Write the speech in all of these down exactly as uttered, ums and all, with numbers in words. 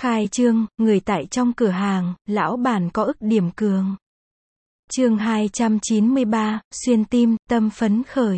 Khai trương, người tại trong cửa hàng, lão bản có ức điểm cường. Chương hai trăm chín mươi ba, xuyên tim, tâm phấn khởi.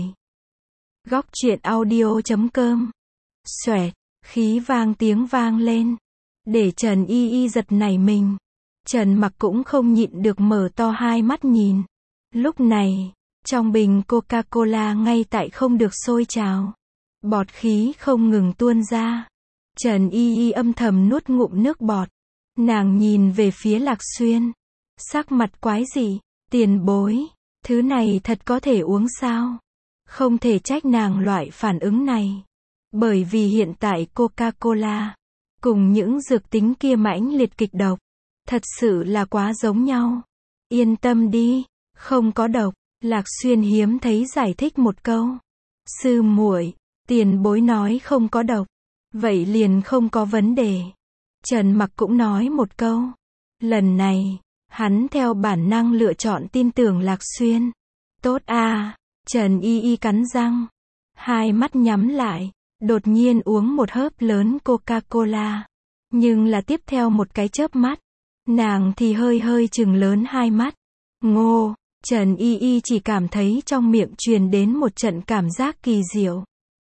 Góc truyện audio chấm com. Xoẹt, khí vang tiếng vang lên. Để Trần Y Y giật nảy mình. Trần Mặc cũng không nhịn được mở to hai mắt nhìn. Lúc này, trong bình Coca-Cola ngay tại không được sôi trào. Bọt khí không ngừng tuôn ra. Trần Y Y âm thầm nuốt ngụm nước bọt. Nàng nhìn về phía Lạc Xuyên. Sắc mặt quái dị, tiền bối, thứ này thật có thể uống sao? Không thể trách nàng loại phản ứng này. Bởi vì hiện tại Coca-Cola, cùng những dược tính kia mãnh liệt kịch độc, thật sự là quá giống nhau. Yên tâm đi, không có độc, Lạc Xuyên hiếm thấy giải thích một câu. Sư muội, tiền bối nói không có độc, vậy liền không có vấn đề. Trần Mặc cũng nói một câu. Lần này, hắn theo bản năng lựa chọn tin tưởng Lạc Xuyên. Tốt a, Trần Y Y cắn răng, hai mắt nhắm lại, đột nhiên uống một hớp lớn Coca-Cola. Nhưng là tiếp theo một cái chớp mắt, nàng thì hơi hơi trừng lớn hai mắt. Ngô, Trần Y Y chỉ cảm thấy trong miệng truyền đến một trận cảm giác kỳ diệu.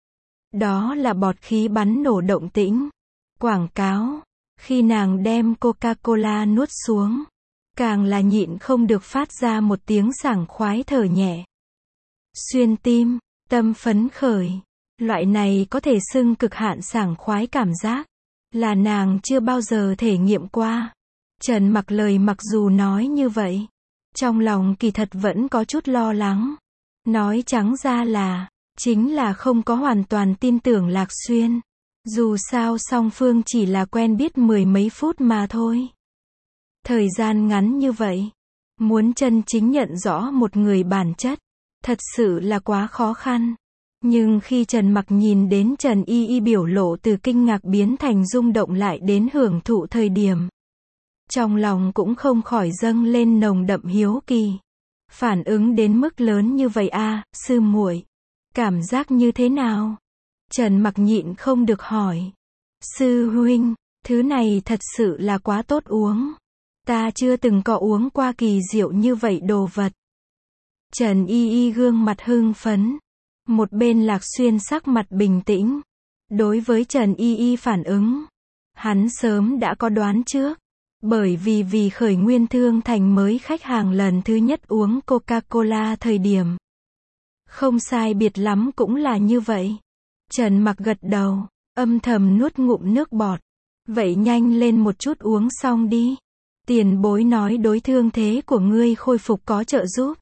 Đó là bọt khí bắn nổ động tĩnh. Quảng cáo, khi nàng đem Coca-Cola nuốt xuống, càng là nhịn không được phát ra một tiếng sảng khoái thở nhẹ. Xuyên tim, tâm phấn khởi, loại này có thể xưng cực hạn sảng khoái cảm giác, là nàng chưa bao giờ thể nghiệm qua. Trần Mặc lời mặc dù nói như vậy, trong lòng kỳ thật vẫn có chút lo lắng. Nói trắng ra là, chính là không có hoàn toàn tin tưởng Lạc Xuyên. Dù sao song phương chỉ là quen biết mười mấy phút mà thôi. Thời gian ngắn như vậy, muốn chân chính nhận rõ một người bản chất, thật sự là quá khó khăn. Nhưng khi Trần Mặc nhìn đến Trần Y Y biểu lộ từ kinh ngạc biến thành rung động lại đến hưởng thụ thời điểm, trong lòng cũng không khỏi dâng lên nồng đậm hiếu kỳ. Phản ứng đến mức lớn như vậy a, sư muội, cảm giác như thế nào? Trần Mặc nhịn không được hỏi. Sư huynh, thứ này thật sự là quá tốt uống. Ta chưa từng có uống qua kỳ diệu như vậy đồ vật. Trần Y Y gương mặt hưng phấn. Một bên Lạc Xuyên sắc mặt bình tĩnh. Đối với Trần Y Y phản ứng, hắn sớm đã có đoán trước. Bởi vì vì khởi nguyên thương thành mới khách hàng lần thứ nhất uống Coca-Cola thời điểm. Không sai biệt lắm cũng là như vậy. Trần Mặc gật đầu, âm thầm nuốt ngụm nước bọt. Vậy nhanh lên một chút uống xong đi. Tiền bối nói đối thương thế của ngươi khôi phục có trợ giúp.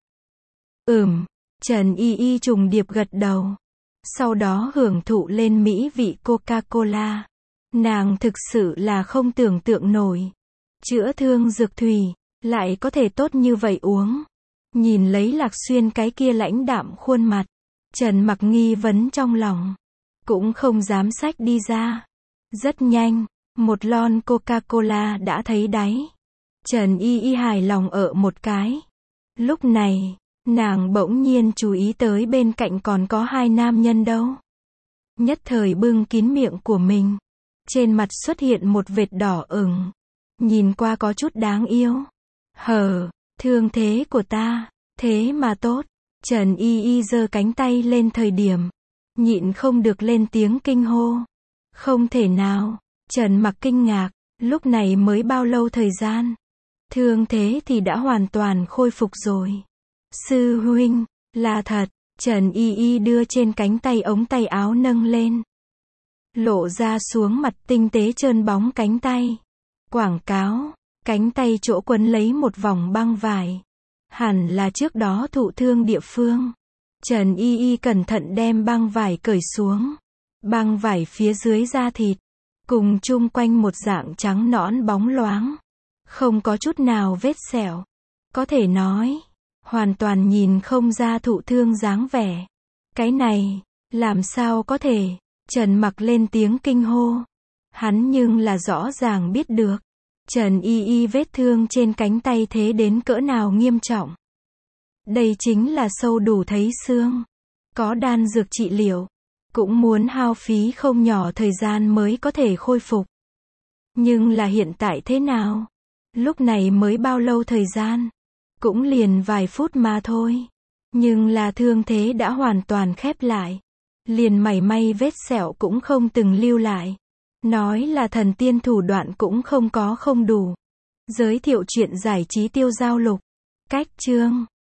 Ừm, Trần Y Y trùng điệp gật đầu. Sau đó hưởng thụ lên mỹ vị Coca-Cola. Nàng thực sự là không tưởng tượng nổi. Chữa thương dược thủy, lại có thể tốt như vậy uống. Nhìn lấy Lạc Xuyên cái kia lãnh đạm khuôn mặt, Trần Mặc nghi vấn trong lòng, cũng không dám xách đi ra. Rất nhanh, một lon Coca-Cola đã thấy đáy. Trần Y Y hài lòng ở một cái. Lúc này, nàng bỗng nhiên chú ý tới bên cạnh còn có hai nam nhân đâu. Nhất thời bưng kín miệng của mình. Trên mặt xuất hiện một vệt đỏ ửng. Nhìn qua có chút đáng yêu. Hờ, thương thế của ta, thế mà tốt. Trần Y Y giơ cánh tay lên thời điểm, nhịn không được lên tiếng kinh hô. Không thể nào, Trần Mặc kinh ngạc, lúc này mới bao lâu thời gian. Thương thế thì đã hoàn toàn khôi phục rồi. Sư huynh, là thật. Trần Y Y đưa trên cánh tay ống tay áo nâng lên. Lộ ra xuống mặt tinh tế trơn bóng cánh tay. Quảng cáo, cánh tay chỗ quấn lấy một vòng băng vải. Hẳn là trước đó thụ thương địa phương. Trần Y Y cẩn thận đem băng vải cởi xuống. Băng vải phía dưới da thịt, cùng chung quanh một dạng trắng nõn bóng loáng. Không có chút nào vết sẹo. Có thể nói, hoàn toàn nhìn không ra thụ thương dáng vẻ. Cái này, làm sao có thể? Trần Mặc lên tiếng kinh hô. Hắn nhưng là rõ ràng biết được. Trần Y Y vết thương trên cánh tay thế đến cỡ nào nghiêm trọng. Đây chính là sâu đủ thấy xương. Có đan dược trị liệu, cũng muốn hao phí không nhỏ thời gian mới có thể khôi phục. Nhưng là hiện tại thế nào? Lúc này mới bao lâu thời gian? Cũng liền vài phút mà thôi. Nhưng là thương thế đã hoàn toàn khép lại. Liền mảy may vết sẹo cũng không từng lưu lại. Nói là thần tiên thủ đoạn cũng không có không đủ. Giới thiệu chuyện giải trí tiêu giao lục. Cách chương